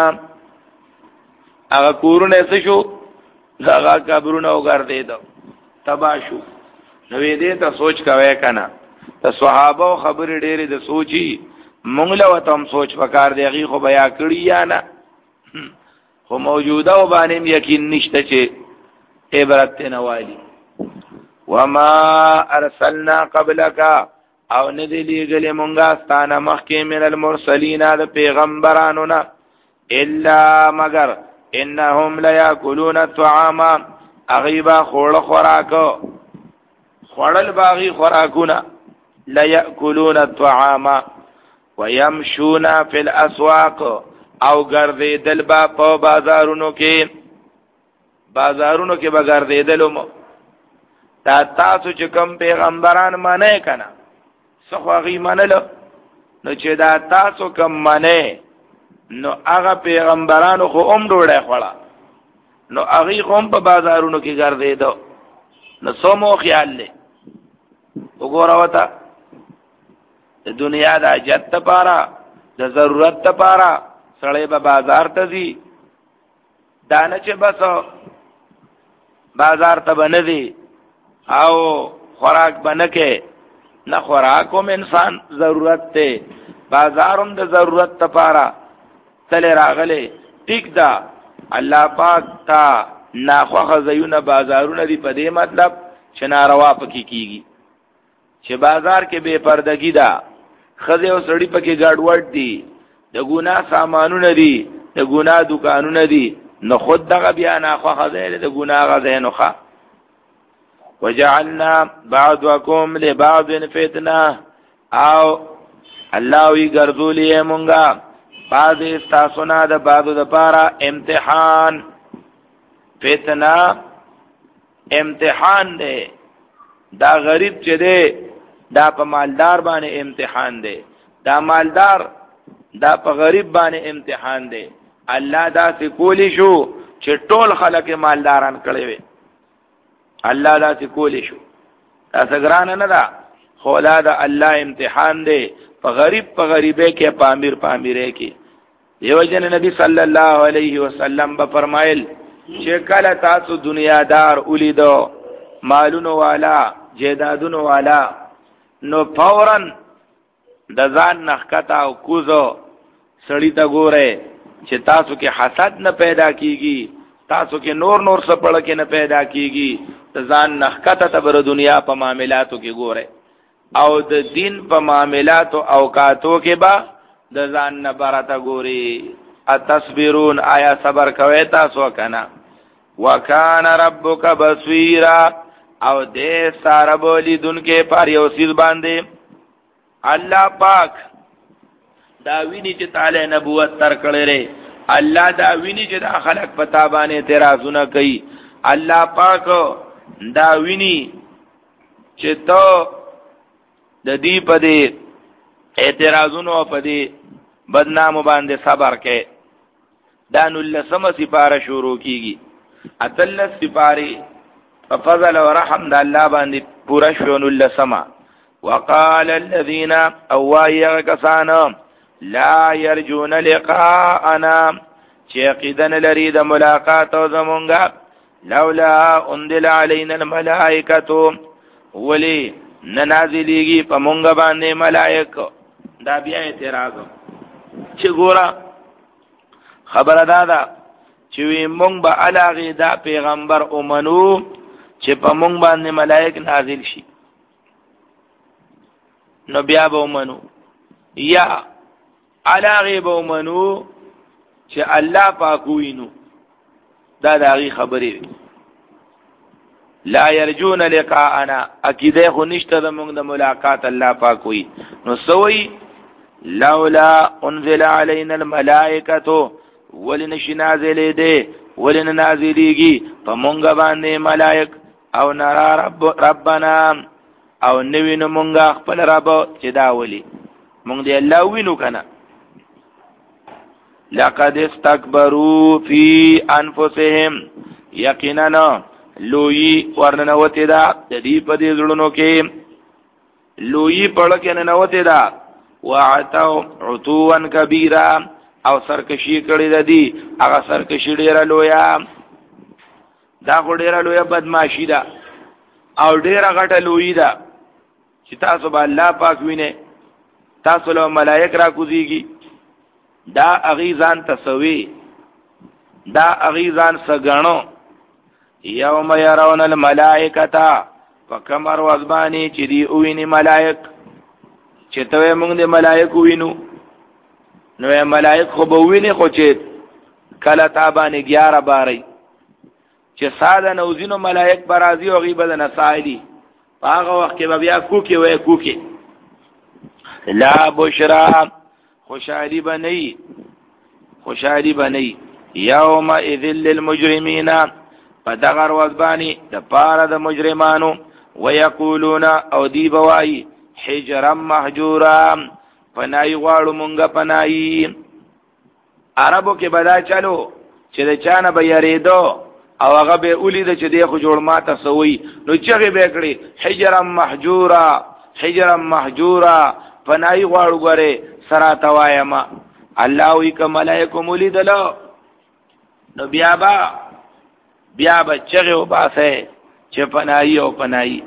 هغه کورونه څه شو هغه قبرونه وګرځیدو تبا شو نو دې ته سوچ کوي کنه ته صحابه خبرې ډېرې د سوچي مونږ له تم سوچ وکړ دیږي خو بیا کړی یا نه خو موجوده و باندې یقین نشته چې عبرت نوالی وما ارسلنا قبلك او ندی لګلې مونږه ستانه مخکې من المرسلین د پیغمبرانو نه الا مگر انهم لياكلون الطعام اغيبا خور خوراکو خورل باغی خوراکونه لياكلون الطعام ويمشون في الاسواق او ګرځیدل با په بازارونو کې بازارونو کې به ګرځیدل مو تا تاسو چې کوم پیغمبران مانه کنه څخه منلو نو چې دا تاسو کوم مانه نو هغه پیغمبرانو خو هم ډوړې خوړه نو هغه هم په بازارونو کې ګرځیدو نو سمو خیال لې وګوره وتا د دنیا د اجت لپاره د ضرورت لپاره سړی به بازار ته ځي دانه چې بس بازار ته بنځي او خوراک بنکه نه خوراکوم انسان ضرورت ته بازارم د ضرورت لپاره تل راغله ټیک دا الله پاک تا ناخوخه زيونه بازارونه دی په دې مطلب چې ناروا پکې کیږي چې بازار کې بے پردګي دا خزه او سړی پکې ګاډوړ دي د ګنا سامانونه دي د ګنا دکانونه دي نو خود دغه بیا ناخوخه ده د ګنا غزه نوخه وجعلنا بعضكم لبعض فتنه او الله وی ګرځولې مونږه بعض استاسونا د بعضو د پاره امتحان فتنه امتحان ده دا غریب چې ده دا په مالدار باندې امتحان ده دا مالدار دا په غریب باندې امتحان دی. الله دا څه کولی شو چې ټول خلک مالداران کړي وي. الله دا څه کولی شو. دا څنګه نه ده، خو دا د الله امتحان دی. په غریب په غریبه کې، په امیر په امیره کې. دیو جن نبی صلی الله علیه وسلم به فرمایل چې کله تاسو دنیا دار ولیدو، مالونو والا، جیدادونو والا، نو فورن د ځان نخکتا او کوزو سړی ته ګوره چې تاسو کې حسد نه پیدا کیږي، تاسو کې نور نور څه پړ کې نه پیدا کیږي. د ځان نخکتا ته بر دنیا په معاملاتو کې ګوره، او د دین په معاملاتو اوقاتو کې با د ځان نه برته ګوري. اتصبرون، آیا صبر کوي تاسو کنه؟ وکانه ربک بصیرا، او دې ساره بولی دن کې پر یو سیز باندې. الله پاک دا ویني چې تعالی نبوت تر کړی ری. الله دا ویني چې دا خلق پتا باندې اعتراضونه کوي. الله پاک دا ویني چې تو د دې په دې اعتراضونو په دې بدنام باندې صبر کې. دا نو لسمه سپاره شروع کیږي. اتل سپاره په فضل او رحم د الله باندې پورا شو. نو لسمه وقال الذين اوايا كسانا لا يرجون لقاءنا، چې عقیدن لري د ملاقات او زمونږه، لولا انزل علينا الملائکه، ولی ننازلیږي په مونږ باندې ملائکه. دا بیا اعتراض چې ګوره خبره دا ده چې وی مونږ به علاغه دا پیغمبر اومنو چې په مونږ باندې ملائک نازل شي، نو بیا به اومنو، یا علاغه به اومنو چې الله پاک وینو. دا داغي خبرې. لا يرجون لقاءنا، عقیده خو نشته د موږ د ملاقات الله پاک وي. نو سوي لولا انزل علينا الملائکه، ولنش نازلې دي، ولن نازلېږي په موږ باندې ملائک، او نرى رب ربنا، او نوینو موږ خپل رب چې دا ولي موږ دی الله وینو کنه. لقد استكبروا في انفسهم، یقینا لوی ورننوتی دا د دې په دې زړونو کې، لوی پړ کې ننوتی دا. وعتوا عتوا كبيرا، او سرکشي کړی د دې هغه سرکشي ډیره لویا. دا خو ډیره لویا بدمعشي ده او ډیره غټه لوی ده چې تاسو به الله پاک وینئ، تاسو له ملائک را کوزيږي. دا اغیزان تسوی، دا اغیزان سګانو. یوم يرون الملائکه، فکمر وزبانی چې دی اوینی ملائک، چې ته موږ د ملائک وینو، نو ملائک خو به ویني، خو چې کله تابانه گیارہ باري چې ساده نوزینو ملائک برازي او غیبه نه سایدي، هغه وخت کې بیا کوکي وای کوکي. لا بشرا، خوشحالی بنئی، خوشحالی بنئی. یوم اذل للمجرمین، فدغر وزبانی د پاره د مجرمانو. ويقولون، او دی بوای، حجرا محجورا، پنای غواړو مونږه پنای. عربو کې بدا چلو چې د چانه به یریدو او هغه به اولید چې دی خو جوړ ماته سوی، نو چغه به کړی حجرا محجورا، حجرا محجورا، پنای غواړو غره سرا توایما. الله وی ک ملائکه مولیدلو، نو بیا با بیا با چغه وباسه چې پنای او پنای.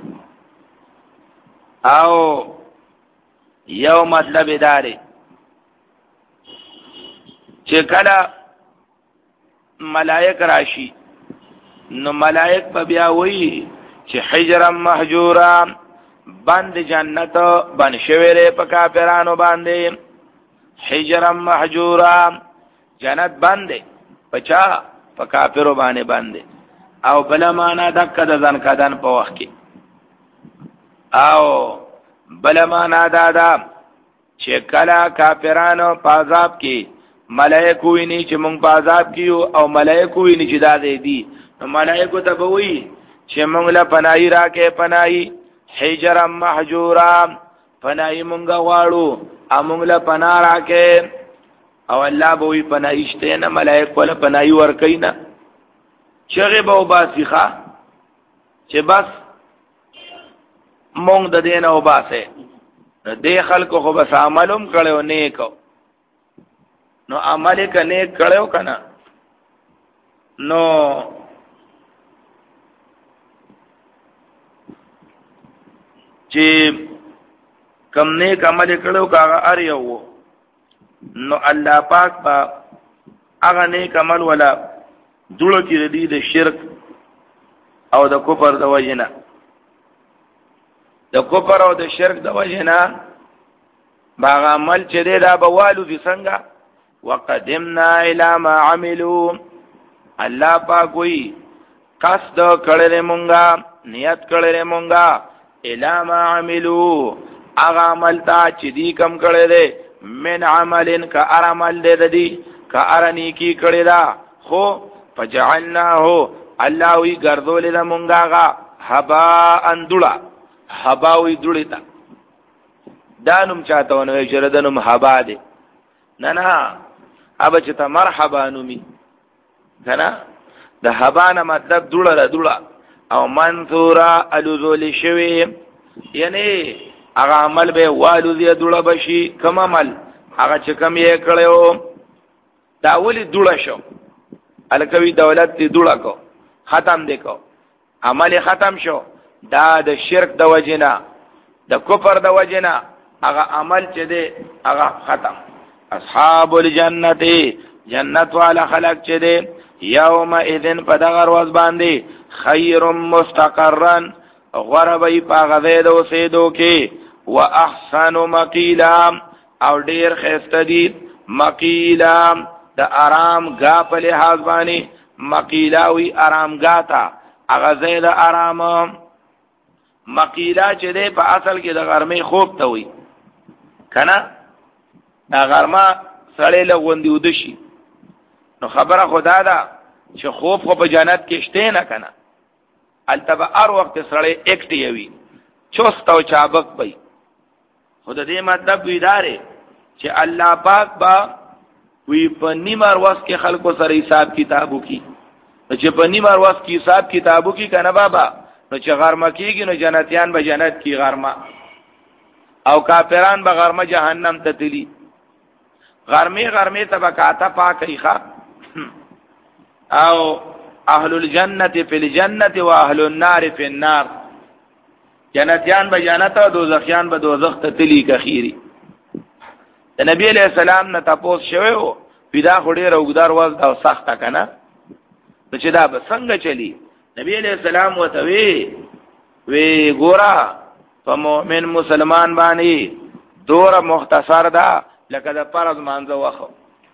او یو مطلب داره چې کله ملائک راشي، نو ملائک په بیا وی چې حجرا محجورا، بند جنت بن شویره په کافرانو باندې. حجرا محجورا، جنت باندې پچا په کافرو باندې باندې. او بل معنا دک د ځن کدن په وخت کې، او بل معنا دادا چې کله کافرانو په عذاب کې ملائکه ویني چې مونږ په عذاب کیو، او ملائکه ویني چې دا دي، نو ملائکه ته وایي چې مونږ له پناهي راکې پناهي. حجرا محجورا، پناهي مونږ غواړو، امونږ له پناه راکې. او الله به وی پنایشته نه ملائک ولا پنای ور کینا چغه به وباسیخه چې بس مونږ د دین او باسه دې خلکو خو بس عملوم کړو نیکو نو عمل ک نیک کړو کنه نو چې کم نیک عمل کړو کاغه ار یو نو الله پاک با هغه نیک عمل ولا جوړ کړی دی د شرک او د کفر د وجنه د کفر او د شرک د وجنه باغ عمل چې دی دا بوالو دي څنګه وقدمنا الى ما عملوا الله پاک وی قصد کړل مونږه نیت کړل مونږه الى ما عملوا هغه عمل تا چې دی کم کړی دی من عمل کا عمل دې دی کا ارنی کی کړی دا خو فجعلناه الله وی ګرځول له مونږه حبا اندړه حبا وی دړی تا دانم چاته ونه چې دنم حبا دی نه نه ابا چې ته مرحبا نومي کنه د حبا نه مطلب دړه دړه او منثورا الذل شوی یعنی هغه عمل به والو دی دړه بشي کوم عمل هغه چې کم یې کړو دا ولي دړه شو الکوي دولت دی دړه کو ختم دی کو عمل ختم شو دا د شرک د وجنا د کفر د وجنا هغه عمل چې دی هغه ختم اصحاب الجنت جنت والا خلق چې دی یوم اذن پدغر واز باندې خیر مستقرا غربی پاغذید و سیدو کی و احسن مقیلا او ډیر خسته دی مقیلا د آرام گا په لحاظ باندې مقیلاوی آرام گا تا اغزید آرام مقیلا چې دی په اصل کې د غرمې خوب ته وي کنه دا غرمه سړی لغوندي ودشي نو خبره خدا ده چې خوب خو په جنت کې شته نه کنه التبه ار وخت سړی اکټي وي چوست او چابک وي خود دې مطلب ویدارې چې الله پاک با وی په نیمار واس کې خلکو سره حساب کتابو کی نو چې په نیمار واس کې حساب کتابو کی کنه بابا نو چې غرمه کیږي نو جنتیان به جنت کی غرمه او کافران به غرمه جهنم ته تلی غرمه غرمه طبقاته پاکي ښا او اهل الجنه فی الجنه و اهل النار فی النار جنتیان به جنت او دوزخیان به دوزخ ته تلی کخیری د نبی علیہ السلام نه تاسو شوی او پیدا خوري روغدار واز دا سخته کنه چې دا به څنګه چلی نبی علیہ السلام وته وی وی ګورا په مؤمن مسلمان باندې دور مختصر ده لکه د فرض مانځه وخت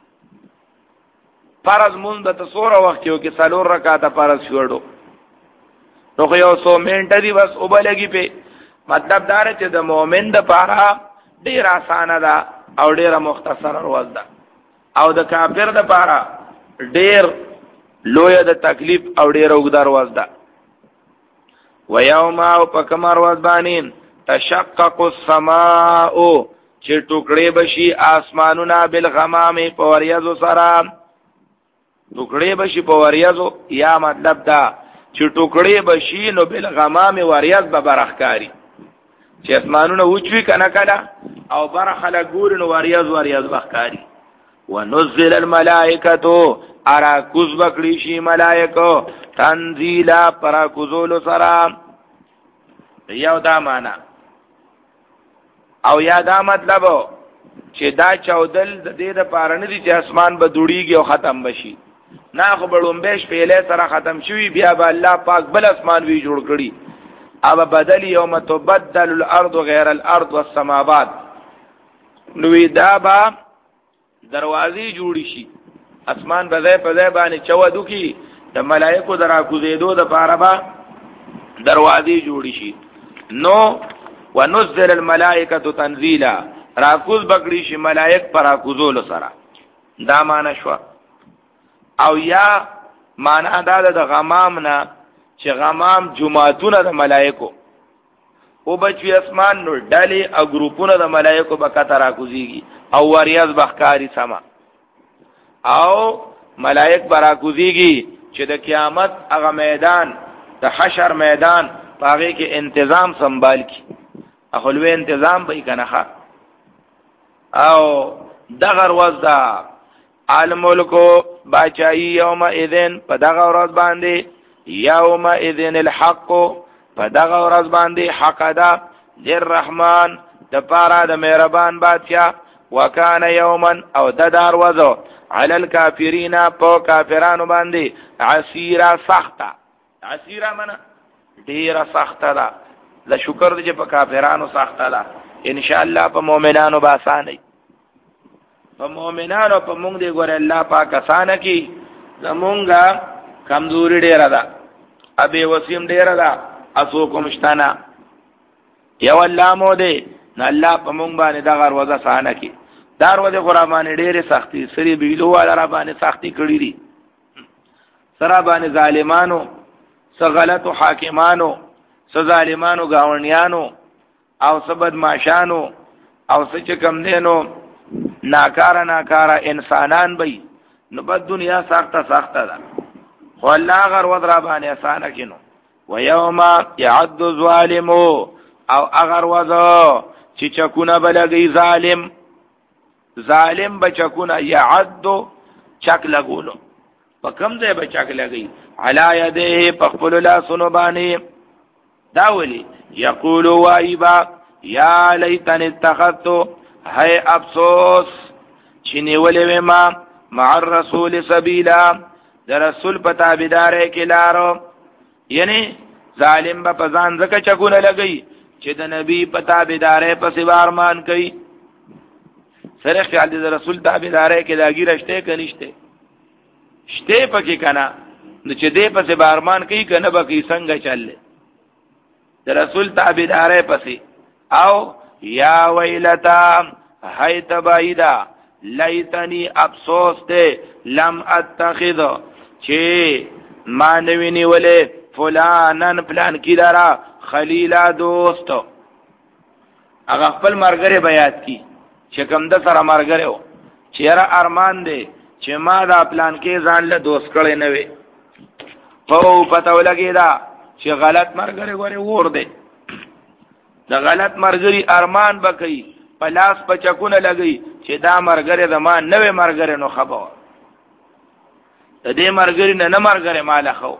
فرض مونږ د تصور وخت یو کې څلور رکعاته فرض شوړو نو خو یو سو منټه دی بس او بلګي په مطلب دار چې د مؤمن د پاره ډیر آسان ده او ډیر مختصر ورځ ده او د کافر د پاره ډیر لوی د تکلیف او ډیر وګدار ورځ ده و یوم او پکمر ورځ باندې تشقق السماء چې ټوکړې بشي اسمانونه بالغمام په وریاضو سره ټوکړې بشي په وریاضو یا مطلب دا چې ټوکړې بشي نو بالغمام وریاض به برخکاری چې اسمانونه وچوي کنه کله او برخله ګور نو وریاض وریاض بخکاری ونزل الملائکه ارا کوز بکړي شي ملائکه تنزیلا پر کوزول سره یو دا معنا او یا دا مطلب چې دا چودل د دې د پارنه دي چې اسمان به دوړيږي او ختم بشي نه خو بړومبېش پیله سره ختم شوی بیا به الله پاک بل اسمان وی جوړ کړي او بدل یوم تبدل الارض غیر الارض والسماوات نو دا با دروازې جوړی شي اسمان په ځای په ځای باندې چودو کی د ملائکو درا کوزیدو د پاره با دروازې جوړی شي نو ونزل الملائکه تنزیلا راکوز بکړي شي ملائک پر راکوزول سره دا معنا شو او یا معنا دا د غمام نه چې غمام جمعتون د ملائکو او بچوي اسمان نو ډلې او ګروپونه د ملائکو بکته راکوزيږي او وریاض بخکاری سما او ملائک برا کوزیږي چې د قیامت هغه میدان د حشر میدان پاغه کې انتظام سنبال کی اخلوه انتظام به کنه او دغه ورځ دا الملکو باچایی یوم اذن په دغه ورځ باندې یوم اذن الحق په دغه ورځ باندې حق ده للرحمن د پاره د مهربان بادشاہ وکانه یوما او د دار وځو علی الکافرین په کافرانو باندې عسیرا سخته عسیرا معنا ډیره سخته ده د شکر دې په کافرانو سخته ده ان شاء الله په مؤمنانو به آسان په مؤمنانو په موږ دی ګور الله پاک آسان کی زمونږه کمزوري ډیره ده ابي وسیم ډیره ده اسو کومشتانا یو الله مو دی نه الله په موږ باندې دا غر وځه آسان کی دار وځه قرآن ډیره سختی سری بیلو والا را باندې سختی کړی دي سره باندې ظالمانو س غلط حاکمانو س ظالمانو گاونډیانو او سبد ماشانو او څه کم دینو ناکارا ناکارا انسانان بی نو بد دنیا ساخته ساخته ده خو الله غر ودرا باندې آسان کینو و یوم یعد ظالمو او اگر وذو چې چکونه بلګي ظالم ظالم بچکونه یعد چک لګولو په کوم ځای به چک لګي علی یده په خپل لاسونو باندې دا ولي یقول وایبا یا لیتن اتخذت هی افسوس چینی ولی ما مع الرسول سبیلا در رسول پتا بیداره کی لارو یعنی ظالم با پزان زکا چکون لگئی چه دا نبی پتا بیداره پسی بارمان کئی سر خیال دی در رسول تا بیداره کی داگی رشتے کنشتے شتے پکی کنا نو چه دے پسی بارمان کئی کنا بکی سنگ چل لے در رسول تا بیداره پسی او یا ویلتا هی تبایدا لیتنی افسوس تے لم اتخذ چه ما نوینی ولی فلانن پلان کی دارا خلیلا دوستو اگه خپل مرگره بیاد کی چه کم ده سر مرگره ہو چه را ارمان دے چه ما دا پلان کی زان لدوست کرده نوی پو پتاو لگی دا چه غلط مرگره گوری وور دے دا غلط مرگری ارمان بکی پلاس پچکونه لګي چې دا مرګره د ما نوې مرګره نو خبر د دې مرګري نه نه مرګره مال خو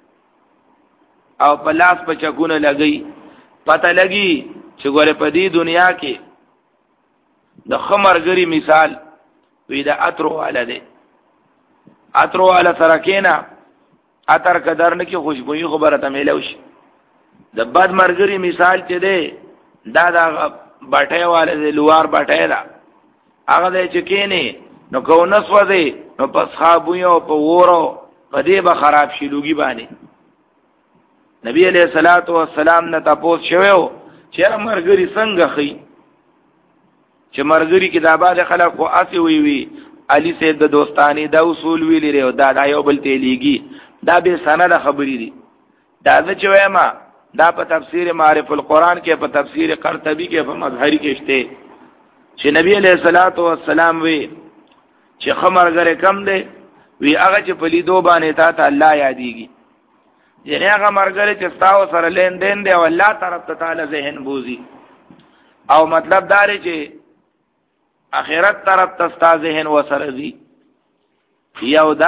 او پلاس پچکونه لګي پته لګي چې ګوره په دې دنیا کې د خمرګري مثال وی دا اترو والده اترو والا سرکینا اتر قدر نه کې خوشبوئی خبره ته ملوش د بد مرګري مثال چې دی دا دا باټه والے لوار باټه دا هغه دې چې کینی نو کو نسو دې نو پس خابویو په وورو په دې به خراب شي لوګي باندې نبی علیہ الصلوۃ والسلام نه تاسو شوو چې مرګري څنګه خي چې مرګري کې دا بعد خلک خو اسی وی وی علي سید د دوستانی دا اصول ویلي لري دا دا یو بل تلیږي دا به سند خبرې دي دا چې وایم دا په تفسیر معرف القرآن کې په تفسیر قرطبی کې په مظهری کې شته چې نبی علیہ الصلوۃ والسلام وی چې خمرګره کم دی وی هغه چې په لیدو باندې تا ته الله یادېږي یعنی هغه مرګره چې تاسو سره لین دین دی او الله طرف ته تعالی ذهن بوزي او مطلب دا دی چې اخرت طرف ته تاسو ذهن وسره دي یو دا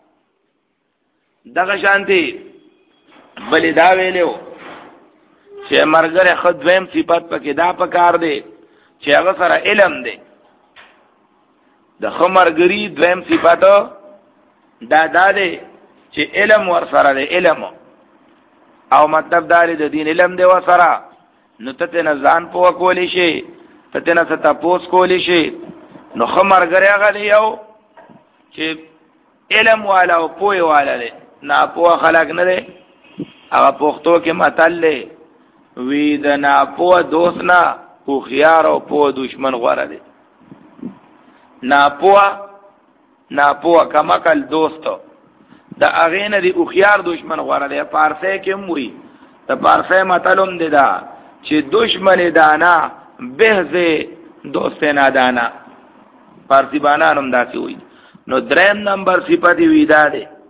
دغه شانتي بل دا ویلو چې مرګره خدویم صفات پکې دا پکار دی چې هغه سره علم دی د خمرګری دویم صفات دا دا دی چې علم ور سره دی علم او مطلب دا دی د دین علم دی ور سره نو ته نه ځان په کولی شي ته نه ست پوس کولی شي نو خمرګری هغه دی یو چې علم والا او پوی والا دی نه پوه خلق نه دی هغه پښتو کې متل دی وی د نه پوه دوست نه خو خيار او پوه دشمن غوړه دی نه پوه نه پوه کمکل دوستو د اغه نه دی او خيار دشمن غوړه دی پارسه کې موي د پارسه متلوم دی دا چې دشمن دانا به زه دوست نه دانا پارسی بانانم داسي وي نو دریم نمبر صفت ویدا ده